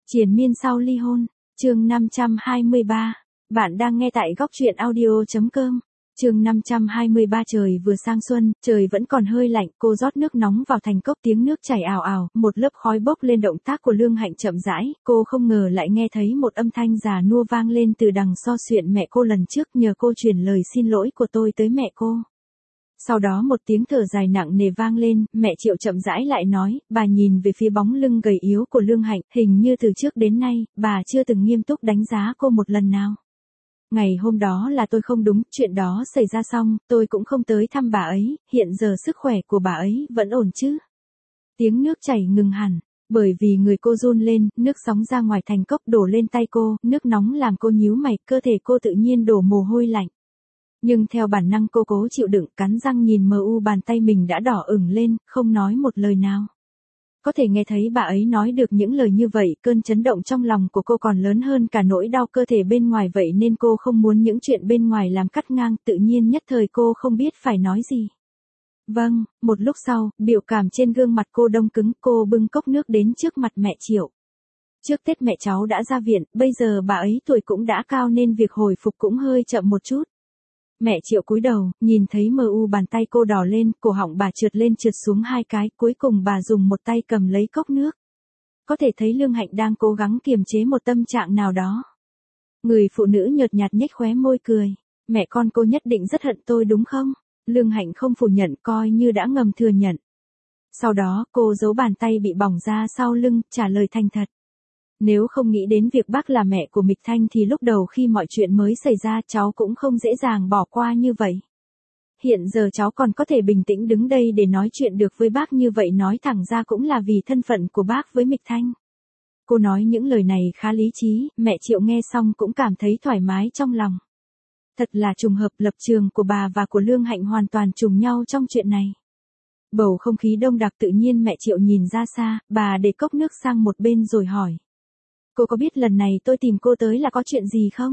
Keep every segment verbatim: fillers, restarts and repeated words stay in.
Triền miên sau ly hôn, chương năm trăm hai mươi ba. Bạn đang nghe tại góc truyện audio chấm com. Chương năm trăm hai mươi ba. Trời vừa sang xuân, trời vẫn còn hơi lạnh, cô rót nước nóng vào thành cốc, tiếng nước chảy ào ào, một lớp khói bốc lên. Động tác của Lương Hạnh chậm rãi, cô không ngờ lại nghe thấy một âm thanh già nua vang lên từ đằng so xuyện mẹ cô lần trước, nhờ cô truyền lời xin lỗi của tôi tới mẹ cô. Sau đó một tiếng thở dài nặng nề vang lên, mẹ Triệu chậm rãi lại nói, bà nhìn về phía bóng lưng gầy yếu của Lương Hạnh, hình như từ trước đến nay, bà chưa từng nghiêm túc đánh giá cô một lần nào. Ngày hôm đó là tôi không đúng, chuyện đó xảy ra xong, tôi cũng không tới thăm bà ấy, hiện giờ sức khỏe của bà ấy vẫn ổn chứ? Tiếng nước chảy ngừng hẳn, bởi vì người cô run lên, nước sóng ra ngoài thành cốc đổ lên tay cô, nước nóng làm cô nhíu mày, cơ thể cô tự nhiên đổ mồ hôi lạnh. Nhưng theo bản năng cô cố chịu đựng, cắn răng nhìn mờ u bàn tay mình đã đỏ ửng lên, không nói một lời nào. Có thể nghe thấy bà ấy nói được những lời như vậy, cơn chấn động trong lòng của cô còn lớn hơn cả nỗi đau cơ thể bên ngoài, vậy nên cô không muốn những chuyện bên ngoài làm cắt ngang, tự nhiên nhất thời cô không biết phải nói gì. Vâng, một lúc sau, biểu cảm trên gương mặt cô đông cứng, cô bưng cốc nước đến trước mặt mẹ Triệu. Trước Tết mẹ cháu đã ra viện, bây giờ bà ấy tuổi cũng đã cao nên việc hồi phục cũng hơi chậm một chút. Mẹ Triệu cúi đầu, nhìn thấy mờ u bàn tay cô đỏ lên, cổ họng bà trượt lên trượt xuống hai cái, cuối cùng bà dùng một tay cầm lấy cốc nước. Có thể thấy Lương Hạnh đang cố gắng kiềm chế một tâm trạng nào đó. Người phụ nữ nhợt nhạt nhếch khóe môi cười, mẹ con cô nhất định rất hận tôi đúng không? Lương Hạnh không phủ nhận, coi như đã ngầm thừa nhận. Sau đó cô giấu bàn tay bị bỏng ra sau lưng, trả lời thành thật. Nếu không nghĩ đến việc bác là mẹ của Mịch Thanh thì lúc đầu khi mọi chuyện mới xảy ra cháu cũng không dễ dàng bỏ qua như vậy. Hiện giờ cháu còn có thể bình tĩnh đứng đây để nói chuyện được với bác như vậy, nói thẳng ra cũng là vì thân phận của bác với Mịch Thanh. Cô nói những lời này khá lý trí, mẹ Triệu nghe xong cũng cảm thấy thoải mái trong lòng. Thật là trùng hợp, lập trường của bà và của Lương Hạnh hoàn toàn trùng nhau trong chuyện này. Bầu không khí đông đặc, tự nhiên mẹ Triệu nhìn ra xa, bà để cốc nước sang một bên rồi hỏi. Cô có biết lần này tôi tìm cô tới là có chuyện gì không?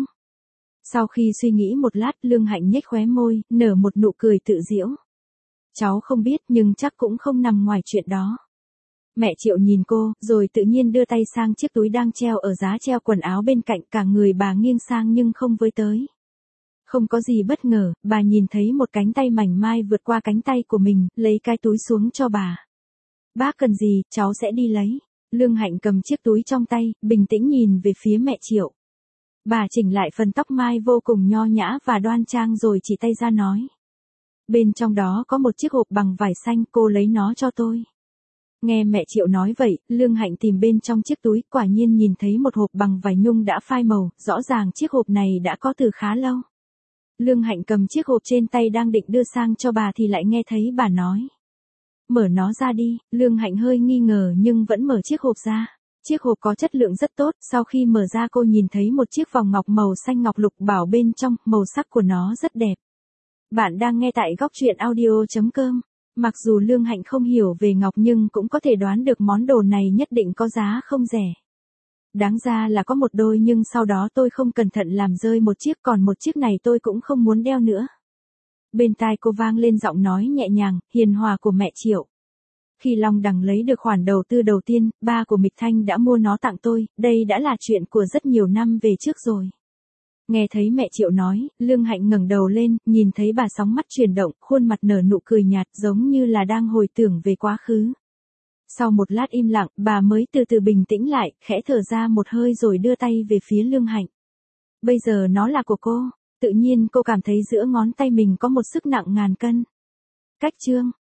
Sau khi suy nghĩ một lát, Lương Hạnh nhếch khóe môi, nở một nụ cười tự giễu. Cháu không biết nhưng chắc cũng không nằm ngoài chuyện đó. Mẹ Triệu nhìn cô, rồi tự nhiên đưa tay sang chiếc túi đang treo ở giá treo quần áo bên cạnh, cả người bà nghiêng sang nhưng không với tới. Không có gì bất ngờ, bà nhìn thấy một cánh tay mảnh mai vượt qua cánh tay của mình, lấy cái túi xuống cho bà. Bác cần gì, cháu sẽ đi lấy. Lương Hạnh cầm chiếc túi trong tay, bình tĩnh nhìn về phía mẹ Triệu. Bà chỉnh lại phần tóc mai vô cùng nho nhã và đoan trang rồi chỉ tay ra nói. Bên trong đó có một chiếc hộp bằng vải xanh, cô lấy nó cho tôi. Nghe mẹ Triệu nói vậy, Lương Hạnh tìm bên trong chiếc túi, quả nhiên nhìn thấy một hộp bằng vải nhung đã phai màu, rõ ràng chiếc hộp này đã có từ khá lâu. Lương Hạnh cầm chiếc hộp trên tay đang định đưa sang cho bà thì lại nghe thấy bà nói. Mở nó ra đi. Lương Hạnh hơi nghi ngờ nhưng vẫn mở chiếc hộp ra. Chiếc hộp có chất lượng rất tốt, sau khi mở ra cô nhìn thấy một chiếc vòng ngọc màu xanh ngọc lục bảo bên trong, màu sắc của nó rất đẹp. Bạn đang nghe tại góc truyện audio chấm com. Mặc dù Lương Hạnh không hiểu về ngọc nhưng cũng có thể đoán được món đồ này nhất định có giá không rẻ. Đáng ra là có một đôi nhưng sau đó tôi không cẩn thận làm rơi một chiếc, còn một chiếc này tôi cũng không muốn đeo nữa. Bên tai cô vang lên giọng nói nhẹ nhàng, hiền hòa của mẹ Triệu. Khi Long Đằng lấy được khoản đầu tư đầu tiên, ba của Mịch Thanh đã mua nó tặng tôi, đây đã là chuyện của rất nhiều năm về trước rồi. Nghe thấy mẹ Triệu nói, Lương Hạnh ngẩng đầu lên, nhìn thấy bà sóng mắt chuyển động, khuôn mặt nở nụ cười nhạt giống như là đang hồi tưởng về quá khứ. Sau một lát im lặng, bà mới từ từ bình tĩnh lại, khẽ thở ra một hơi rồi đưa tay về phía Lương Hạnh. Bây giờ nó là của cô. Tự nhiên cô cảm thấy giữa ngón tay mình có một sức nặng ngàn cân. Cách chương.